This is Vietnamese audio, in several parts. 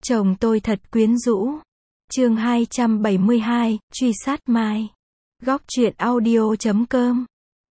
Chồng tôi thật quyến rũ. Chương 272, truy sát Mai. Góc truyện audio.com.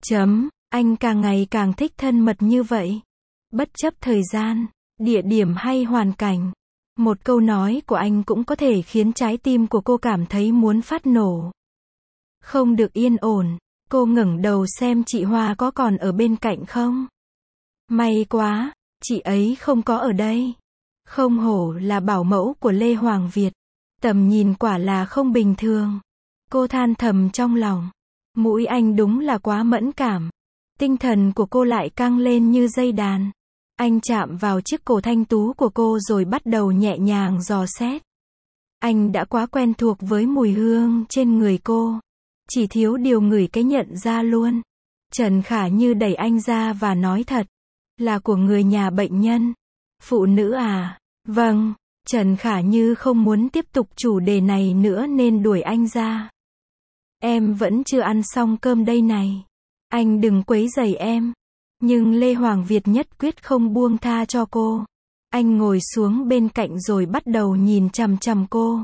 Anh càng ngày càng thích thân mật như vậy. Bất chấp thời gian, địa điểm hay hoàn cảnh. Một câu nói của anh cũng có thể khiến trái tim của cô cảm thấy muốn phát nổ. Không được yên ổn, cô ngẩng đầu xem chị Hoa có còn ở bên cạnh không. May quá, chị ấy không có ở đây. Không hổ là bảo mẫu của Lê Hoàng Việt. Tầm nhìn quả là không bình thường. Cô than thầm trong lòng. Mũi anh đúng là quá mẫn cảm. Tinh thần của cô lại căng lên như dây đàn. Anh chạm vào chiếc cổ thanh tú của cô rồi bắt đầu nhẹ nhàng dò xét. Anh đã quá quen thuộc với mùi hương trên người cô. Chỉ thiếu điều ngửi cái nhận ra luôn. Trần Khả Như đẩy anh ra và nói thật. Là của người nhà bệnh nhân. Phụ nữ à? Vâng. Trần Khả Như không muốn tiếp tục chủ đề này nữa nên đuổi anh ra. Em vẫn chưa ăn xong cơm đây này. Anh đừng quấy rầy em. Nhưng Lê Hoàng Việt nhất quyết không buông tha cho cô. Anh ngồi xuống bên cạnh rồi bắt đầu nhìn chằm chằm cô.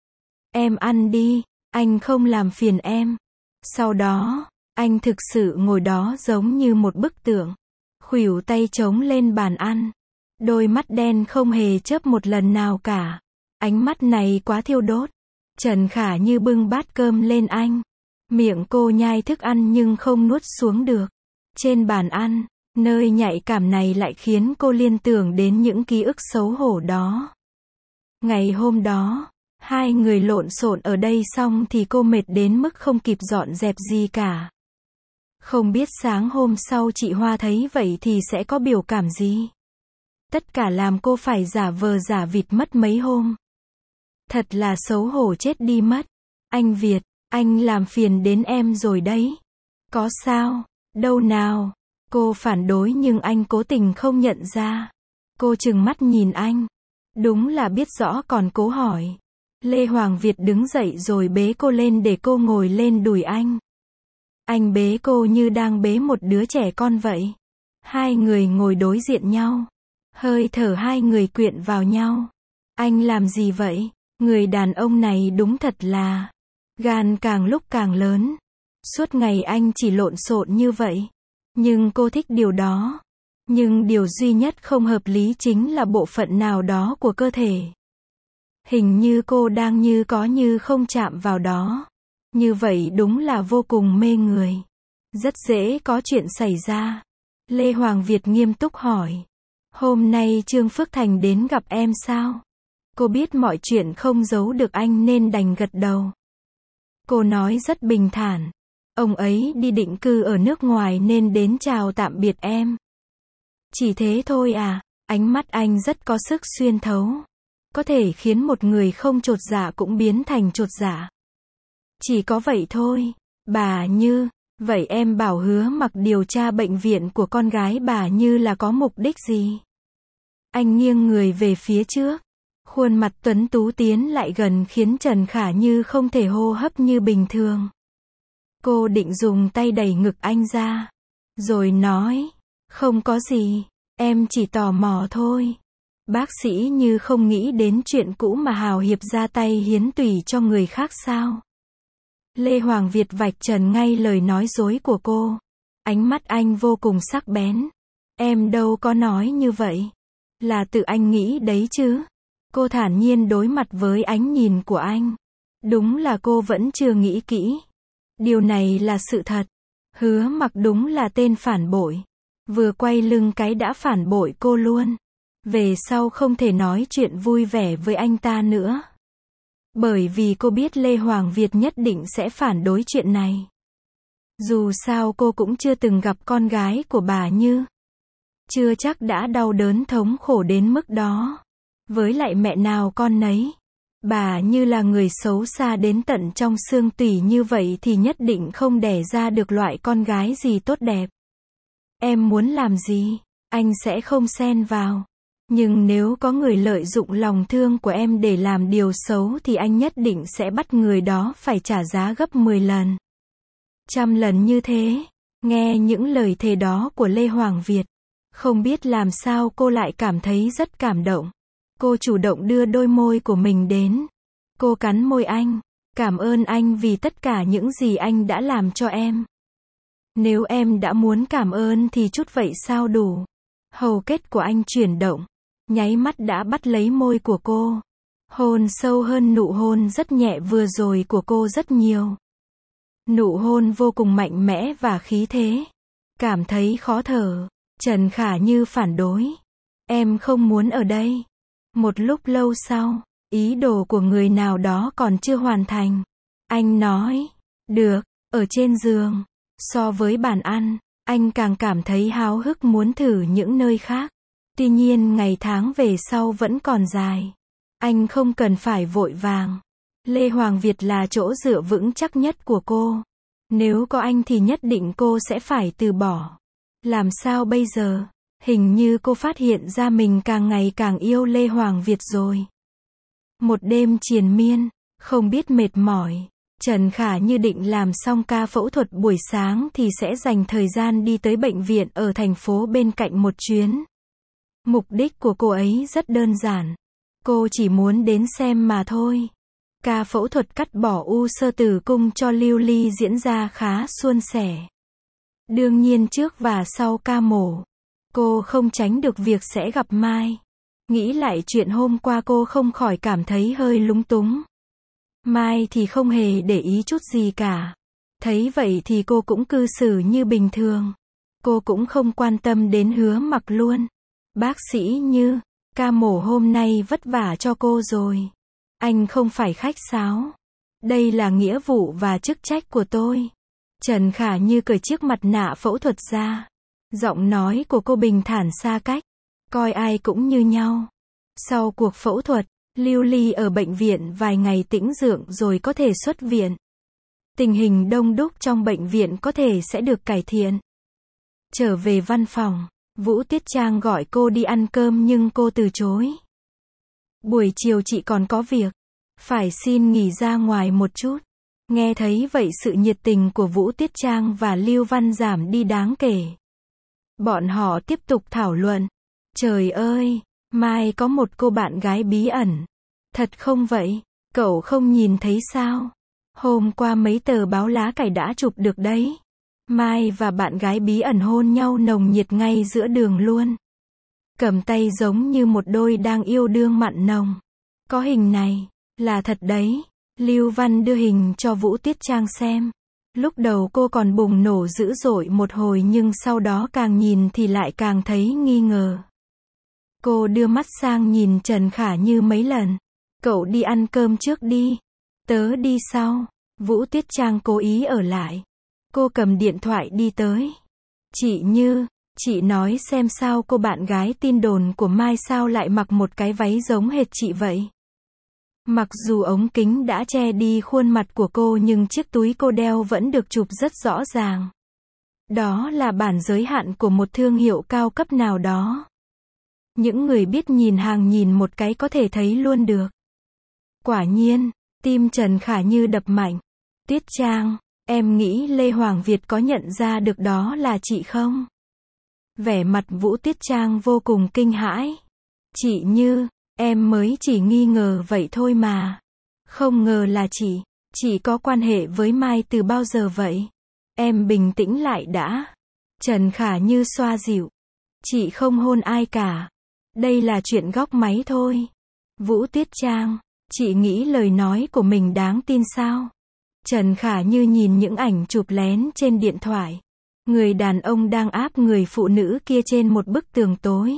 Em ăn đi, anh không làm phiền em. Sau đó, anh thực sự ngồi đó giống như một bức tượng. Khuỷu tay chống lên bàn ăn. Đôi mắt đen không hề chớp một lần nào cả. Ánh mắt này quá thiêu đốt. Trần Khả Như bưng bát cơm lên anh. Miệng cô nhai thức ăn nhưng không nuốt xuống được. Trên bàn ăn, nơi nhạy cảm này lại khiến cô liên tưởng đến những ký ức xấu hổ đó. Ngày hôm đó, hai người lộn xộn ở đây xong thì cô mệt đến mức không kịp dọn dẹp gì cả. Không biết sáng hôm sau chị Hoa thấy vậy thì sẽ có biểu cảm gì. Tất cả làm cô phải giả vờ giả vịt mất mấy hôm. Thật là xấu hổ chết đi mất. Anh Việt, anh làm phiền đến em rồi đấy. Có sao? Đâu nào? Cô phản đối nhưng anh cố tình không nhận ra. Cô trừng mắt nhìn anh. Đúng là biết rõ còn cố hỏi. Lê Hoàng Việt đứng dậy rồi bế cô lên để cô ngồi lên đùi anh. Anh bế cô như đang bế một đứa trẻ con vậy. Hai người ngồi đối diện nhau. Hơi thở hai người quyện vào nhau. Anh làm gì vậy? Người đàn ông này đúng thật là gan càng lúc càng lớn. Suốt ngày anh chỉ lộn xộn như vậy. Nhưng cô thích điều đó. Nhưng điều duy nhất không hợp lý chính là bộ phận nào đó của cơ thể. Hình như cô đang như có như không chạm vào đó. Như vậy đúng là vô cùng mê người. Rất dễ có chuyện xảy ra. Lê Hoàng Việt nghiêm túc hỏi. Hôm nay Trương Phước Thành đến gặp em sao? Cô biết mọi chuyện không giấu được anh nên đành gật đầu. Cô nói rất bình thản. Ông ấy đi định cư ở nước ngoài nên đến chào tạm biệt em. Chỉ thế thôi à? Ánh mắt anh rất có sức xuyên thấu. Có thể khiến một người không chột dạ cũng biến thành chột dạ. Chỉ có vậy thôi. Bà Như, vậy em bảo Hứa Mặc điều tra bệnh viện của con gái bà Như là có mục đích gì? Anh nghiêng người về phía trước. Khuôn mặt tuấn tú tiến lại gần khiến Trần Khả Như không thể hô hấp như bình thường. Cô định dùng tay đẩy ngực anh ra. Rồi nói, không có gì, em chỉ tò mò thôi. Bác sĩ Như không nghĩ đến chuyện cũ mà hào hiệp ra tay hiến tủy cho người khác sao? Lê Hoàng Việt vạch trần ngay lời nói dối của cô. Ánh mắt anh vô cùng sắc bén. Em đâu có nói như vậy. Là tự anh nghĩ đấy chứ. Cô thản nhiên đối mặt với ánh nhìn của anh. Đúng là cô vẫn chưa nghĩ kỹ. Điều này là sự thật. Hứa Mặc đúng là tên phản bội. Vừa quay lưng cái đã phản bội cô luôn. Về sau không thể nói chuyện vui vẻ với anh ta nữa. Bởi vì cô biết Lê Hoàng Việt nhất định sẽ phản đối chuyện này. Dù sao cô cũng chưa từng gặp con gái của bà Như. Chưa chắc đã đau đớn thống khổ đến mức đó. Với lại mẹ nào con nấy. Bà Như là người xấu xa đến tận trong xương tủy như vậy thì nhất định không đẻ ra được loại con gái gì tốt đẹp. Em muốn làm gì, anh sẽ không xen vào. Nhưng nếu có người lợi dụng lòng thương của em để làm điều xấu thì anh nhất định sẽ bắt người đó phải trả giá gấp 10 lần. 100 lần như thế. Nghe những lời thề đó của Lê Hoàng Việt. Không biết làm sao cô lại cảm thấy rất cảm động. Cô chủ động đưa đôi môi của mình đến. Cô cắn môi anh. Cảm ơn anh vì tất cả những gì anh đã làm cho em. Nếu em đã muốn cảm ơn thì chút vậy sao đủ. Hầu kết của anh chuyển động. Nháy mắt đã bắt lấy môi của cô. Hôn sâu hơn nụ hôn rất nhẹ vừa rồi của cô rất nhiều. Nụ hôn vô cùng mạnh mẽ và khí thế. Cảm thấy khó thở. Trần Khả Như phản đối. Em không muốn ở đây. Một lúc lâu sau, ý đồ của người nào đó còn chưa hoàn thành. Anh nói, được, ở trên giường. So với bàn ăn, anh càng cảm thấy háo hức muốn thử những nơi khác. Tuy nhiên ngày tháng về sau vẫn còn dài. Anh không cần phải vội vàng. Lê Hoàng Việt là chỗ dựa vững chắc nhất của cô. Nếu có anh thì nhất định cô sẽ phải từ bỏ. Làm sao bây giờ? Hình như cô phát hiện ra mình càng ngày càng yêu Lê Hoàng Việt rồi. Một đêm triền miên, không biết mệt mỏi. Trần Khả Như định làm xong ca phẫu thuật buổi sáng thì sẽ dành thời gian đi tới bệnh viện ở thành phố bên cạnh một chuyến. Mục đích của cô ấy rất đơn giản. Cô chỉ muốn đến xem mà thôi. Ca phẫu thuật cắt bỏ u xơ tử cung cho Lưu Ly diễn ra khá suôn sẻ. Đương nhiên trước và sau ca mổ, cô không tránh được việc sẽ gặp Mai. Nghĩ lại chuyện hôm qua cô không khỏi cảm thấy hơi lúng túng. Mai thì không hề để ý chút gì cả. Thấy vậy thì cô cũng cư xử như bình thường. Cô cũng không quan tâm đến Hứa Mặc luôn. Bác sĩ Như, ca mổ hôm nay vất vả cho cô rồi. Anh không phải khách sáo. Đây là nghĩa vụ và chức trách của tôi. Trần Khả Như cởi chiếc mặt nạ phẫu thuật ra. Giọng nói của cô bình thản xa cách. Coi ai cũng như nhau. Sau cuộc phẫu thuật, Lưu Ly ở bệnh viện vài ngày tĩnh dưỡng rồi có thể xuất viện. Tình hình đông đúc trong bệnh viện có thể sẽ được cải thiện. Trở về văn phòng, Vũ Tiết Trang gọi cô đi ăn cơm nhưng cô từ chối. Buổi chiều chị còn có việc. Phải xin nghỉ ra ngoài một chút. Nghe thấy vậy sự nhiệt tình của Vũ Tiết Trang và Lưu Văn giảm đi đáng kể. Bọn họ tiếp tục thảo luận. Trời ơi, Mai có một cô bạn gái bí ẩn. Thật không vậy? Cậu không nhìn thấy sao? Hôm qua mấy tờ báo lá cải đã chụp được đấy. Mai và bạn gái bí ẩn hôn nhau nồng nhiệt ngay giữa đường luôn. Cầm tay giống như một đôi đang yêu đương mặn nồng. Có hình này, là thật đấy. Lưu Văn đưa hình cho Vũ Tiết Trang xem. Lúc đầu cô còn bùng nổ dữ dội một hồi nhưng sau đó càng nhìn thì lại càng thấy nghi ngờ. Cô đưa mắt sang nhìn Trần Khả Như mấy lần. Cậu đi ăn cơm trước đi. Tớ đi sau. Vũ Tiết Trang cố ý ở lại. Cô cầm điện thoại đi tới. Chị Như, chị nói xem sao cô bạn gái tin đồn của Mai sao lại mặc một cái váy giống hệt chị vậy. Mặc dù ống kính đã che đi khuôn mặt của cô nhưng chiếc túi cô đeo vẫn được chụp rất rõ ràng. Đó là bản giới hạn của một thương hiệu cao cấp nào đó. Những người biết nhìn hàng nhìn một cái có thể thấy luôn được. Quả nhiên, tim Trần Khả Như đập mạnh. Tiết Trang, em nghĩ Lê Hoàng Việt có nhận ra được đó là chị không? Vẻ mặt Vũ Tiết Trang vô cùng kinh hãi. Chị Như, em mới chỉ nghi ngờ vậy thôi mà. Không ngờ là chị có quan hệ với Mai từ bao giờ vậy? Em bình tĩnh lại đã. Trần Khả Như xoa dịu. Chị không hôn ai cả. Đây là chuyện góc máy thôi. Vũ Tiết Trang, chị nghĩ lời nói của mình đáng tin sao? Trần Khả Như nhìn những ảnh chụp lén trên điện thoại. Người đàn ông đang áp người phụ nữ kia trên một bức tường tối.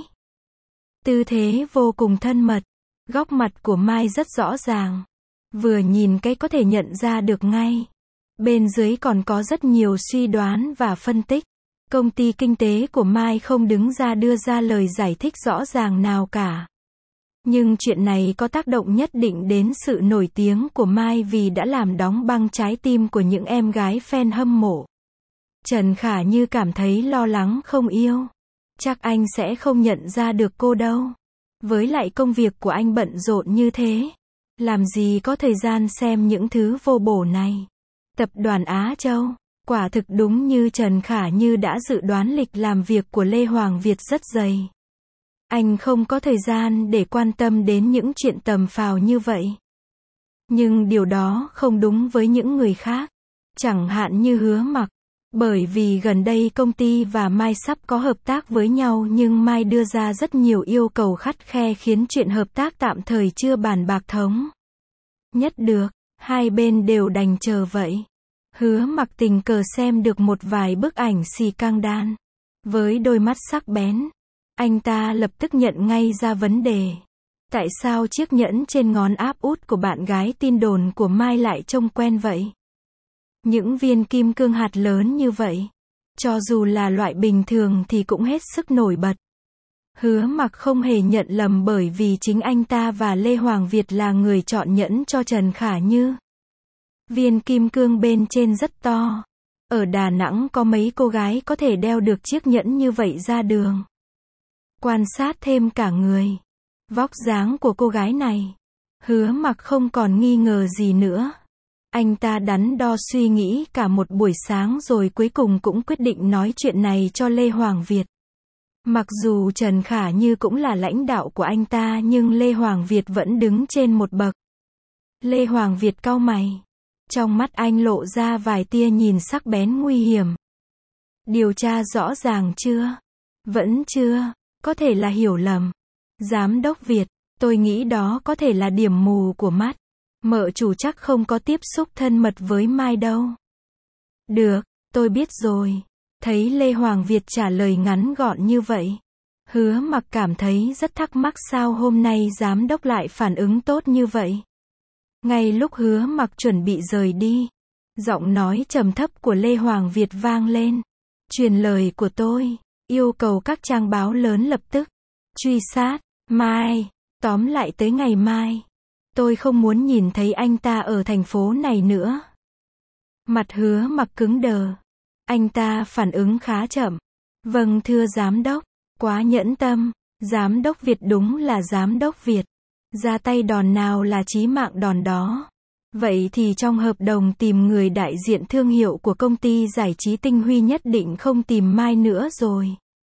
Tư thế vô cùng thân mật. Góc mặt của Mai rất rõ ràng. Vừa nhìn cái có thể nhận ra được ngay. Bên dưới còn có rất nhiều suy đoán và phân tích. Công ty kinh tế của Mai không đứng ra đưa ra lời giải thích rõ ràng nào cả. Nhưng chuyện này có tác động nhất định đến sự nổi tiếng của Mai vì đã làm đóng băng trái tim của những em gái fan hâm mộ. Trần Khả Như cảm thấy lo lắng không yêu. Chắc anh sẽ không nhận ra được cô đâu. Với lại công việc của anh bận rộn như thế. Làm gì có thời gian xem những thứ vô bổ này. Tập đoàn Á Châu. Quả thực đúng như Trần Khả Như đã dự đoán lịch làm việc của Lê Hoàng Việt rất dày. Anh không có thời gian để quan tâm đến những chuyện tầm phào như vậy. Nhưng điều đó không đúng với những người khác. Chẳng hạn như Hứa Mặc. Bởi vì gần đây công ty và Mai sắp có hợp tác với nhau nhưng Mai đưa ra rất nhiều yêu cầu khắt khe khiến chuyện hợp tác tạm thời chưa bàn bạc thống nhất được. Hai bên đều đành chờ vậy. Hứa Mặc tình cờ xem được một vài bức ảnh xì căng đan. Với đôi mắt sắc bén, anh ta lập tức nhận ngay ra vấn đề. Tại sao chiếc nhẫn trên ngón áp út của bạn gái tin đồn của Mai lại trông quen vậy? Những viên kim cương hạt lớn như vậy, cho dù là loại bình thường thì cũng hết sức nổi bật. Hứa Mặc không hề nhận lầm bởi vì chính anh ta và Lê Hoàng Việt là người chọn nhẫn cho Trần Khả Như. Viên kim cương bên trên rất to. Ở Đà Nẵng có mấy cô gái có thể đeo được chiếc nhẫn như vậy ra đường. Quan sát thêm cả người, vóc dáng của cô gái này, Hứa Mặc không còn nghi ngờ gì nữa. Anh ta đắn đo suy nghĩ cả một buổi sáng rồi cuối cùng cũng quyết định nói chuyện này cho Lê Hoàng Việt. Mặc dù Trần Khả Như cũng là lãnh đạo của anh ta nhưng Lê Hoàng Việt vẫn đứng trên một bậc. Lê Hoàng Việt cau mày. Trong mắt anh lộ ra vài tia nhìn sắc bén nguy hiểm. Điều tra rõ ràng chưa? Vẫn chưa, có thể là hiểu lầm. Giám đốc Việt, tôi nghĩ đó có thể là điểm mù của mắt. Mợ chủ chắc không có tiếp xúc thân mật với Mai đâu. Được, tôi biết rồi. Thấy Lê Hoàng Việt trả lời ngắn gọn như vậy, Hứa Mặc cảm thấy rất thắc mắc sao hôm nay giám đốc lại phản ứng tốt như vậy. Ngay lúc Hứa Mặc chuẩn bị rời đi, giọng nói trầm thấp của Lê Hoàng Việt vang lên. Truyền lời của tôi, yêu cầu các trang báo lớn lập tức truy sát Mai, tóm lại tới ngày mai. Tôi không muốn nhìn thấy anh ta ở thành phố này nữa. Mặt Hứa Mặc cứng đờ. Anh ta phản ứng khá chậm. Vâng thưa giám đốc, quá nhẫn tâm. Giám đốc Việt đúng là giám đốc Việt. Ra tay đòn nào là chí mạng đòn đó. Vậy thì trong hợp đồng tìm người đại diện thương hiệu của công ty giải trí Tinh Huy nhất định không tìm Mai nữa rồi.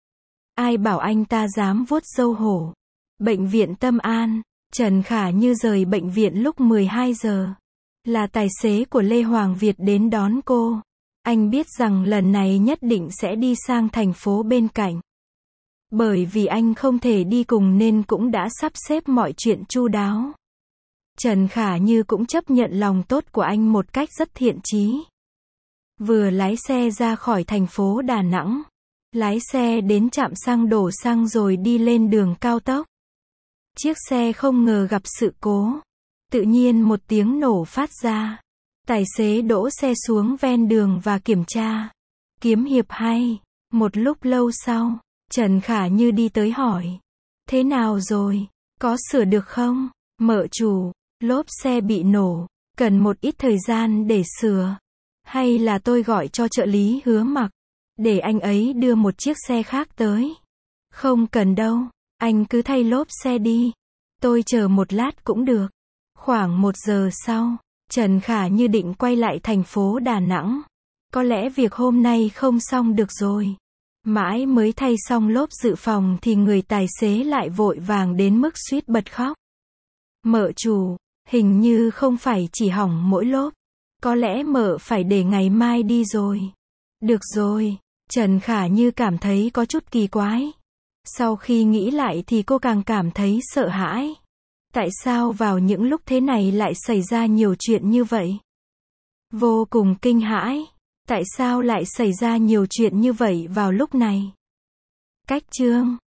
Ai bảo anh ta dám vuốt râu hổ. Bệnh viện Tâm An, Trần Khả Như rời bệnh viện lúc 12 giờ. Là tài xế của Lê Hoàng Việt đến đón cô. Anh biết rằng lần này nhất định sẽ đi sang thành phố bên cạnh. Bởi vì anh không thể đi cùng nên cũng đã sắp xếp mọi chuyện chu đáo. Trần Khả Như cũng chấp nhận lòng tốt của anh một cách rất thiện chí. Vừa lái xe ra khỏi thành phố Đà Nẵng, lái xe đến trạm xăng đổ xăng rồi đi lên đường cao tốc. Chiếc xe không ngờ gặp sự cố. Tự nhiên một tiếng nổ phát ra. Tài xế đỗ xe xuống ven đường và kiểm tra. Kiếm hiệp hay. Một lúc lâu sau, Trần Khả Như đi tới hỏi. Thế nào rồi? Có sửa được không? Mợ chủ, lốp xe bị nổ. Cần một ít thời gian để sửa. Hay là tôi gọi cho trợ lý Hứa Mặc. Để anh ấy đưa một chiếc xe khác tới. Không cần đâu. Anh cứ thay lốp xe đi. Tôi chờ một lát cũng được. Khoảng 1 giờ sau, Trần Khả Như định quay lại thành phố Đà Nẵng. Có lẽ việc hôm nay không xong được rồi. Mãi mới thay xong lốp dự phòng thì người tài xế lại vội vàng đến mức suýt bật khóc. Mợ chủ, hình như không phải chỉ hỏng mỗi lốp. Có lẽ mợ phải để ngày mai đi rồi. Được rồi, Trần Khả Như cảm thấy có chút kỳ quái. Sau khi nghĩ lại thì cô càng cảm thấy sợ hãi. Tại sao vào những lúc thế này lại xảy ra nhiều chuyện như vậy? Vô cùng kinh hãi. Tại sao lại xảy ra nhiều chuyện như vậy vào lúc này? Cách chương